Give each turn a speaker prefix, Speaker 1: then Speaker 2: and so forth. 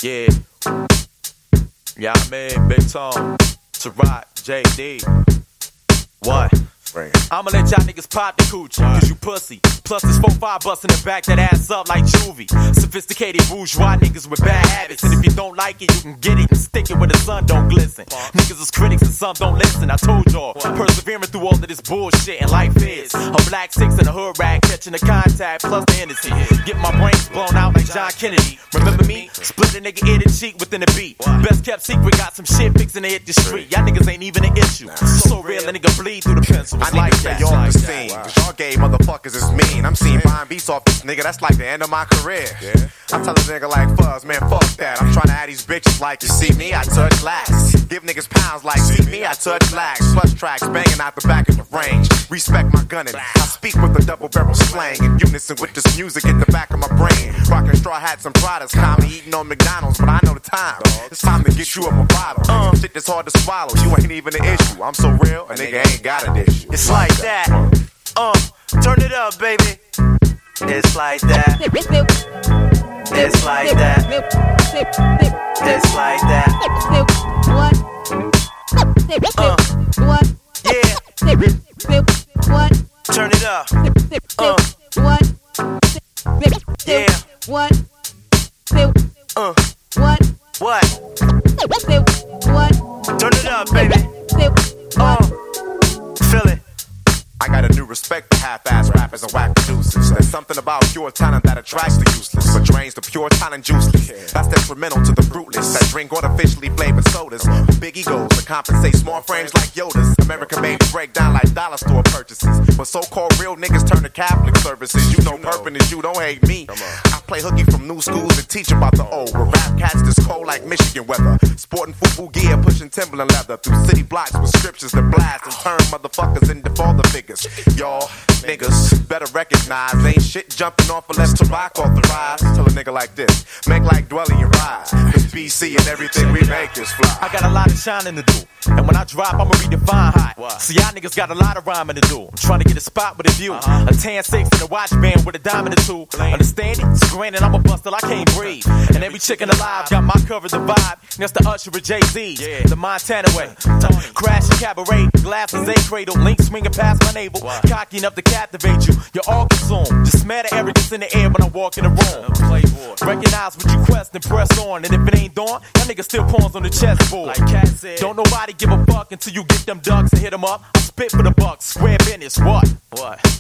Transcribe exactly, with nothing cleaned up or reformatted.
Speaker 1: Yeah. Yeah, I mean, Big Tone, Tarot, J D. What? I'ma let y'all niggas pop the coochie, cause you pussy. Plus this four five bustin' the back that ass up like juvie. Sophisticated bourgeois niggas with bad habits. And if you don't like it, you can get it and stick it where the sun don't glisten. Niggas is critics and some don't listen, I told y'all. Persevering through all of this bullshit and life is a black six and a hood rag, catching the contact plus the Hennessy. Get my brains blown out like John Kennedy. Remember me? Split a nigga ear to cheek within a beat. Best kept secret, got some shit fixin' to hit the street. Y'all niggas ain't even an issue. So real, a nigga bleed through the pencil.
Speaker 2: I need like to stay off like the scene, wow. Cause y'all gay motherfuckers is mean. I'm seeing buying beats off this nigga, that's like the end of my career. Yeah. I tell a nigga like Fuzz, man, fuck that. I'm trying to add these bitches like, you see me, I touch lax. Give niggas pounds like, see me, I touch lax. Plus tracks banging out the back of the range. Respect my gunning. I speak with a double barrel slang in unison with this music in the back of my brain. Rocking straw hats and Pradas, calmly eating on McDonald's, but I know the time. It's time to get you up a bottle. Uh, shit that's hard to swallow, you ain't even an issue. I'm so real, a nigga ain't got an issue.
Speaker 3: It's like that. Uh, turn it up, baby. It's like that. It's like that. It's like that.
Speaker 4: What?
Speaker 3: Uh,
Speaker 4: What?
Speaker 3: yeah.
Speaker 4: What?
Speaker 3: Turn it up. Uh,
Speaker 4: What?
Speaker 3: yeah.
Speaker 4: What?
Speaker 3: Uh,
Speaker 4: What?
Speaker 3: what?
Speaker 4: What?
Speaker 3: Turn it up, baby. Uh, feel it.
Speaker 2: I got a new respect for half-ass rappers and whack producers. There's something about pure talent that attracts the useless, but drains the pure talent juiceless. That's detrimental to the fruitless that drink artificially flavored sodas. With big egos to compensate small frames like Yoda's. American made to break down like dollar store purchases. But so-called real niggas turn to Catholic services. You know Perpin is you, don't hate me. I play hooky from new schools and teach about the old. Where rap cats this cold like Michigan weather. Sporting football gear, pushing Timberland leather. Through city blocks with scriptures that blast and turn motherfuckers into father figures. Y'all niggas better recognize ain't shit jumping off unless Tarak authorized. Tell a nigga like this, make like Dwelly and Rise. It's B C and everything we make is fly.
Speaker 1: I got a lot of shining to do, and when I drop, I'ma redefine hot. See, y'all niggas got a lot of rhyming to do. I'm trying to get a spot with a view, uh-huh. A tan six and a watch band with a diamond or two. Understand it? It's granted I'm a buster, I can't breathe. And every chicken alive got my cover, the vibe. That's the Usher of Jay-Z, yeah. The Montana way. Crashing cabaret, glasses a cradle, link swinging past my navel. Cocky enough to captivate you, you're all consumed. Just mad at arrogance in the air when I walk in the room. Recognize what you quest and press on. And if it ain't dawn, that nigga still pawns on the chessboard. Like Cat said, don't nobody give a fuck until you get them ducks and hit them up. I spit for the bucks, square business, what? What?